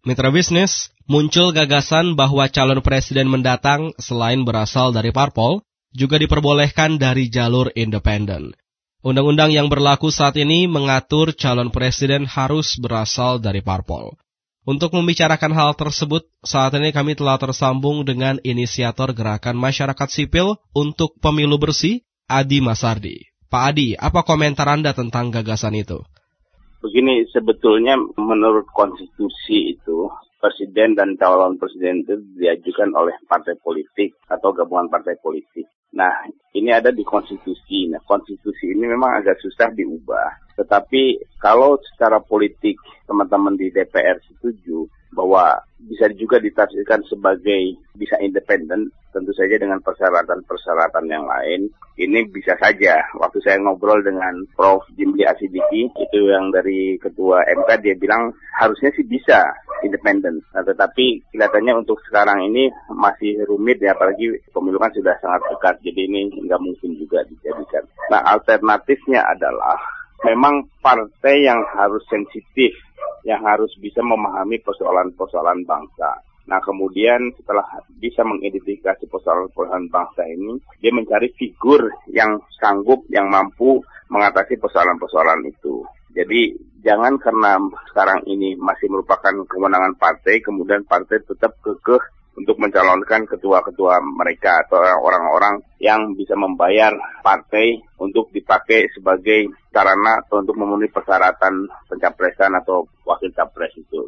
Mitra bisnis, muncul gagasan bahwa calon presiden mendatang selain berasal dari parpol, juga diperbolehkan dari jalur independen. Undang-undang yang berlaku saat ini mengatur calon presiden harus berasal dari parpol. Untuk membicarakan hal tersebut, saat ini kami telah tersambung dengan inisiator Gerakan Masyarakat Sipil untuk Pemilu Bersih, Adi Masardi. Pak Adi, apa komentar Anda tentang gagasan itu? Begini, sebetulnya menurut konstitusi itu, presiden dan calon presiden itu diajukan oleh partai politik atau gabungan partai politik. Nah, ini ada di konstitusi. Nah, konstitusi ini memang agak susah diubah. Tetapi kalau secara politik teman-teman di DPR setuju bahwa bisa juga ditafsirkan sebagai bisa independen, tentu saja dengan persyaratan-persyaratan yang lain, ini bisa saja. Waktu saya ngobrol dengan Prof. Jimli Asidiki, itu yang dari Ketua MK, dia bilang harusnya sih bisa independen. Nah, tetapi kelihatannya untuk sekarang ini masih rumit ya, apalagi pemilu kan sudah sangat dekat, jadi ini nggak mungkin juga dijadikan. Nah, alternatifnya adalah memang partai yang harus sensitif, yang harus bisa memahami persoalan-persoalan bangsa. Nah, kemudian setelah bisa mengidentifikasi persoalan-persoalan bangsa ini, dia mencari figur yang sanggup, yang mampu mengatasi persoalan-persoalan itu. Jadi, jangan karena sekarang ini masih merupakan kewenangan partai, kemudian partai tetap kekeh untuk mencalonkan ketua-ketua mereka atau orang-orang yang bisa membayar partai untuk dipakai sebagai sarana atau untuk memenuhi persyaratan pencapresan atau wakil capres itu.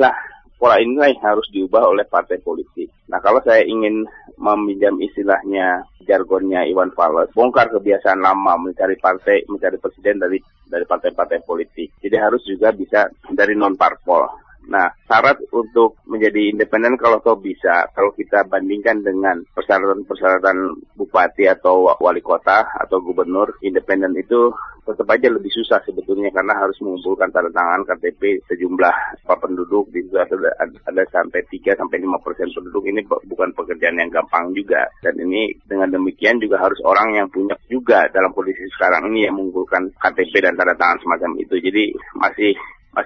Pola inilah yang harus diubah oleh partai politik. Nah, kalau saya ingin meminjam istilahnya, jargonnya Iwan Fals, bongkar kebiasaan lama mencari presiden dari partai-partai politik. Jadi harus juga bisa dari non-parpol. Nah, syarat untuk menjadi independen kalau kita bandingkan dengan persyaratan bupati atau wali kota atau gubernur, independen itu tetap aja lebih susah sebetulnya karena harus mengumpulkan tanda tangan KTP sejumlah penduduk, di situ ada sampai 3-5% penduduk. Ini bukan pekerjaan yang gampang juga, dan ini dengan demikian juga harus orang yang punya juga dalam kondisi sekarang ini yang mengumpulkan KTP dan tanda tangan semacam itu. Jadi masih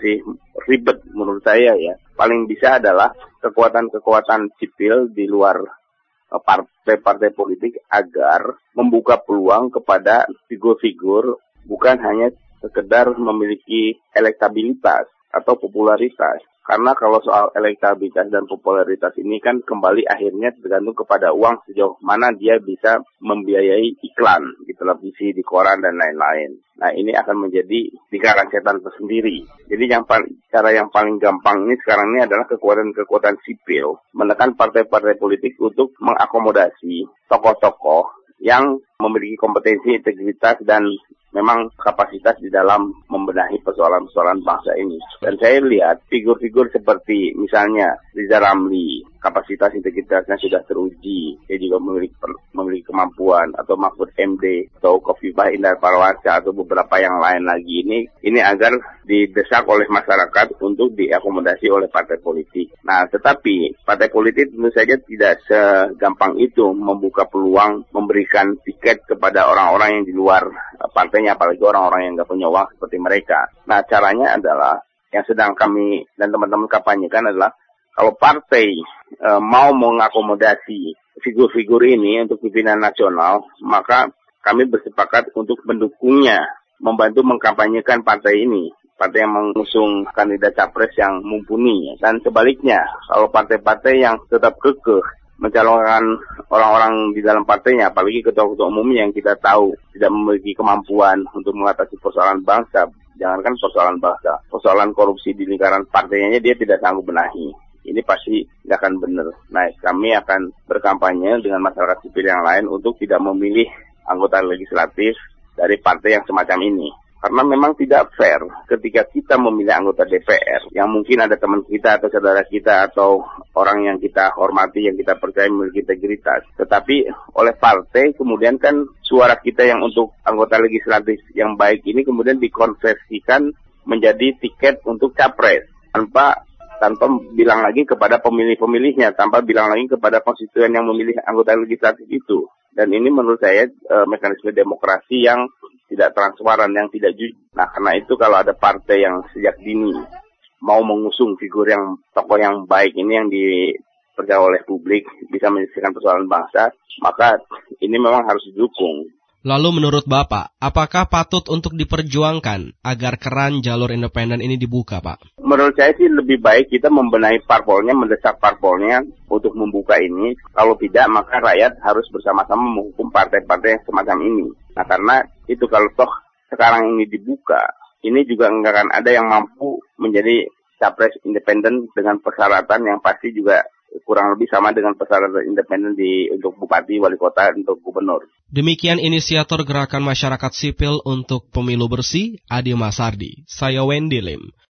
ribet menurut saya ya. Paling bisa adalah kekuatan-kekuatan sipil di luar partai-partai politik agar membuka peluang kepada figur-figur bukan hanya sekedar memiliki elektabilitas atau popularitas. Karena kalau soal elektabilitas dan popularitas ini kan kembali akhirnya tergantung kepada uang sejauh mana dia bisa membiayai iklan di televisi, di koran, dan lain-lain. Nah, ini akan menjadi lingkaran setan tersendiri. Jadi cara yang paling gampang ini sekarang ini adalah kekuatan-kekuatan sipil menekan partai-partai politik untuk mengakomodasi tokoh-tokoh yang memiliki kompetensi, integritas, dan memang kapasitas di dalam membenahi persoalan-persoalan bangsa ini. Dan saya lihat figur-figur seperti misalnya Riza Ramli, kapasitas integritasnya sudah teruji, dia juga memiliki kemampuan, atau Mahfud MD, atau Khofifah Indar Parawansa, atau beberapa yang lain lagi ini agar didesak oleh masyarakat untuk diakomodasi oleh partai politik. Nah, tetapi partai politik tentu saja tidak segampang itu membuka peluang memberikan tiket kepada orang-orang yang di luar partainya, apalagi orang-orang yang nggak punya uang seperti mereka. Nah, caranya adalah yang sedang kami dan teman-teman kampanyekan adalah kalau partai mau mengakomodasi figur-figur ini untuk pimpinan nasional, maka kami bersepakat untuk mendukungnya, membantu mengkampanyekan partai ini, partai yang mengusung kandidat capres yang mumpuni. Dan sebaliknya, kalau partai-partai yang tetap kekeh mencalonkan orang-orang di dalam partainya, apalagi ketua-ketua umumnya yang kita tahu tidak memiliki kemampuan untuk mengatasi persoalan bangsa, jangankan persoalan bangsa, persoalan korupsi di lingkaran partainya dia tidak sanggup benahi. Ini pasti tidak akan benar. Nah, kami akan berkampanye dengan masyarakat sipil yang lain untuk tidak memilih anggota legislatif dari partai yang semacam ini. Karena memang tidak fair ketika kita memilih anggota DPR yang mungkin ada teman kita atau saudara kita atau orang yang kita hormati, yang kita percaya memiliki integritas. Tetapi oleh partai kemudian kan suara kita yang untuk anggota legislatif yang baik ini kemudian dikonversikan menjadi tiket untuk capres tanpa bilang lagi kepada pemilih-pemilihnya, tanpa bilang lagi kepada konstituen yang memilih anggota legislatif itu. Dan ini menurut saya mekanisme demokrasi yang tidak transparan, yang tidak jujur. Nah, karena itu kalau ada partai yang sejak dini mau mengusung figur yang tokoh yang baik ini yang dipercaya oleh publik bisa menyelesaikan persoalan bangsa, maka ini memang harus didukung. Lalu menurut Bapak, apakah patut untuk diperjuangkan agar keran jalur independen ini dibuka, Pak? Menurut saya sih lebih baik kita membenahi parpolnya, mendesak parpolnya untuk membuka ini. Kalau tidak, maka rakyat harus bersama-sama menghukum partai-partai semacam ini. Nah, karena itu kalau toh sekarang ini dibuka, ini juga nggak akan ada yang mampu menjadi capres independen dengan persyaratan yang pasti juga kurang lebih sama dengan persyaratan independen untuk bupati, wali kota, untuk gubernur. Demikian inisiator Gerakan Masyarakat Sipil untuk Pemilu Bersih, Adi Masardi. Saya Wendy Lim.